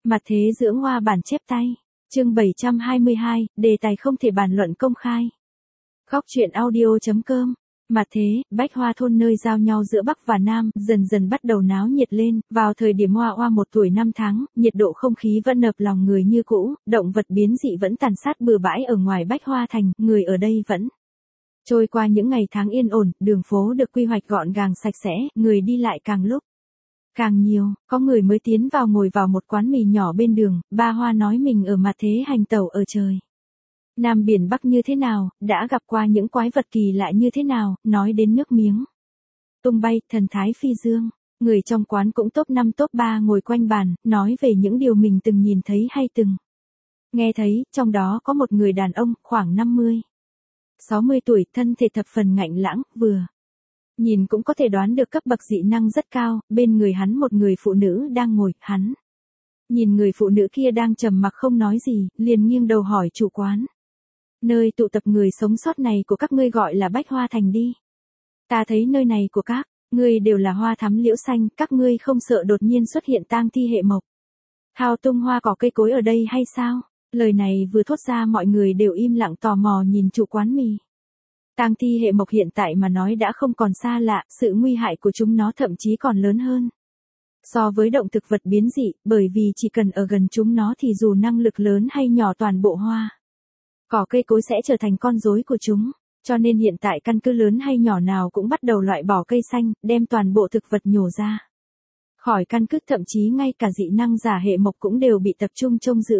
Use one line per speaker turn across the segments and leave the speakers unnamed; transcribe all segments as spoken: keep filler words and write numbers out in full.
Mặt thế dưỡng hoa bản chép tay. Chương bảy trăm hai mươi hai, đề tài không thể bàn luận công khai. Góc truyện audio.com. Mặt thế, bách hoa thôn nơi giao nhau giữa Bắc và Nam, dần dần bắt đầu náo nhiệt lên, vào thời điểm hoa hoa một tuổi năm tháng, nhiệt độ không khí vẫn nập lòng người như cũ, động vật biến dị vẫn tàn sát bừa bãi ở ngoài bách hoa thành, người ở đây vẫn trôi qua những ngày tháng yên ổn, đường phố được quy hoạch gọn gàng sạch sẽ, người đi lại càng lúc càng nhiều, có người mới tiến vào ngồi vào một quán mì nhỏ bên đường, ba hoa nói mình ở mặt thế hành tẩu ở trời Nam biển Bắc như thế nào, đã gặp qua những quái vật kỳ lạ như thế nào, nói đến nước miếng tung bay, thần thái phi dương. Người trong quán cũng top năm top ba ngồi quanh bàn, nói về những điều mình từng nhìn thấy hay từng nghe thấy, trong đó có một người đàn ông, khoảng năm mươi, sáu mươi tuổi, thân thể thập phần ngạnh lãng, vừa nhìn cũng có thể đoán được cấp bậc dị năng rất cao, bên người hắn một người phụ nữ đang ngồi, hắn nhìn người phụ nữ kia đang trầm mặc không nói gì, liền nghiêng đầu hỏi chủ quán. Nơi tụ tập người sống sót này của các ngươi gọi là Bách Hoa Thành đi. Ta thấy nơi này của các ngươi đều là hoa thắm liễu xanh, các ngươi không sợ đột nhiên xuất hiện tang thi hệ mộc, thao tung hoa cỏ cây cối ở đây hay sao? Lời này vừa thốt ra mọi người đều im lặng tò mò nhìn chủ quán mì. Tang thi hệ mộc hiện tại mà nói đã không còn xa lạ, sự nguy hại của chúng nó thậm chí còn lớn hơn so với động thực vật biến dị, bởi vì chỉ cần ở gần chúng nó thì dù năng lực lớn hay nhỏ toàn bộ hoa cỏ cây cối sẽ trở thành con rối của chúng. Cho nên hiện tại căn cứ lớn hay nhỏ nào cũng bắt đầu loại bỏ cây xanh, đem toàn bộ thực vật nhổ ra khỏi căn cứ, thậm chí ngay cả dị năng giả hệ mộc cũng đều bị tập trung trông giữ.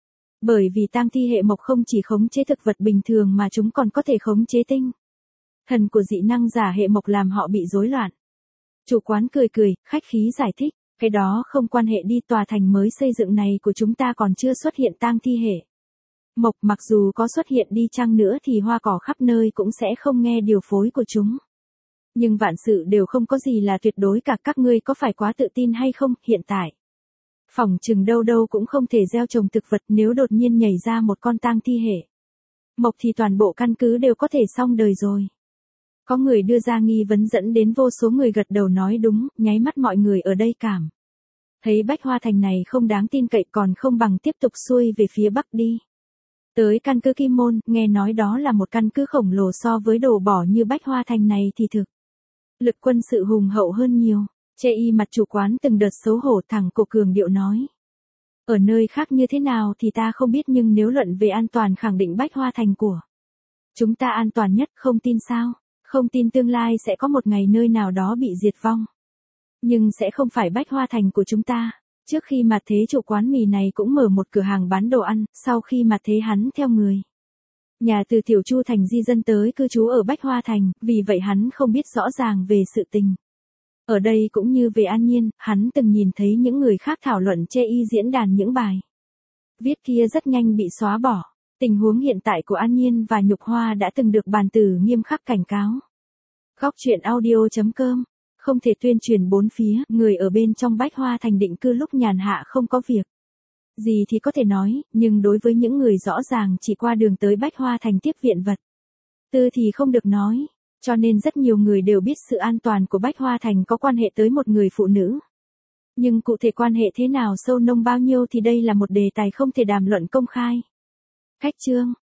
Bởi vì tang thi hệ mộc không chỉ khống chế thực vật bình thường mà chúng còn có thể khống chế tinh thần của dị năng giả hệ mộc làm họ bị rối loạn. Chủ quán cười cười, khách khí giải thích, cái đó không quan hệ đi, tòa thành mới xây dựng này của chúng ta còn chưa xuất hiện tang thi hệ mộc, mặc dù có xuất hiện đi chăng nữa thì hoa cỏ khắp nơi cũng sẽ không nghe điều phối của chúng. Nhưng vạn sự đều không có gì là tuyệt đối cả, các ngươi có phải quá tự tin hay không, hiện tại phỏng chừng đâu đâu cũng không thể gieo trồng thực vật, nếu đột nhiên nhảy ra một con tang thi hệ mộc thì toàn bộ căn cứ đều có thể xong đời rồi. Có người đưa ra nghi vấn dẫn đến vô số người gật đầu nói đúng, nháy mắt mọi người ở đây cảm thấy Bách Hoa Thành này không đáng tin cậy, còn không bằng tiếp tục xuôi về phía Bắc đi. Tới căn cứ Kim Môn, nghe nói đó là một căn cứ khổng lồ, so với đồ bỏ như Bách Hoa Thành này thì thực lực quân sự hùng hậu hơn nhiều. Chê y mặt chủ quán từng đợt xấu hổ, thẳng cổ cường điệu nói. Ở nơi khác như thế nào thì ta không biết, nhưng nếu luận về an toàn khẳng định Bách Hoa Thành của chúng ta an toàn nhất, không tin sao? Không tin tương lai sẽ có một ngày nơi nào đó bị diệt vong. Nhưng sẽ không phải Bách Hoa Thành của chúng ta. Trước khi mặt thế chủ quán mì này cũng mở một cửa hàng bán đồ ăn, sau khi mặt thế hắn theo người nhà từ Tiểu Chu Thành di dân tới cư trú ở Bách Hoa Thành, vì vậy hắn không biết rõ ràng về sự tình ở đây cũng như về An Nhiên. Hắn từng nhìn thấy những người khác thảo luận chê y diễn đàn, những bài viết kia rất nhanh bị xóa bỏ. Tình huống hiện tại của An Nhiên và Nhục Hoa đã từng được bàn tử nghiêm khắc cảnh cáo. Góc truyện audio.com. Không thể tuyên truyền bốn phía, người ở bên trong Bách Hoa Thành định cư lúc nhàn hạ không có việc gì thì có thể nói, nhưng đối với những người rõ ràng chỉ qua đường tới Bách Hoa Thành tiếp viện vật tư thì không được nói. Cho nên rất nhiều người đều biết sự an toàn của Bách Hoa Thành có quan hệ tới một người phụ nữ. Nhưng cụ thể quan hệ thế nào, sâu nông bao nhiêu thì đây là một đề tài không thể đàm luận công khai. Cách chương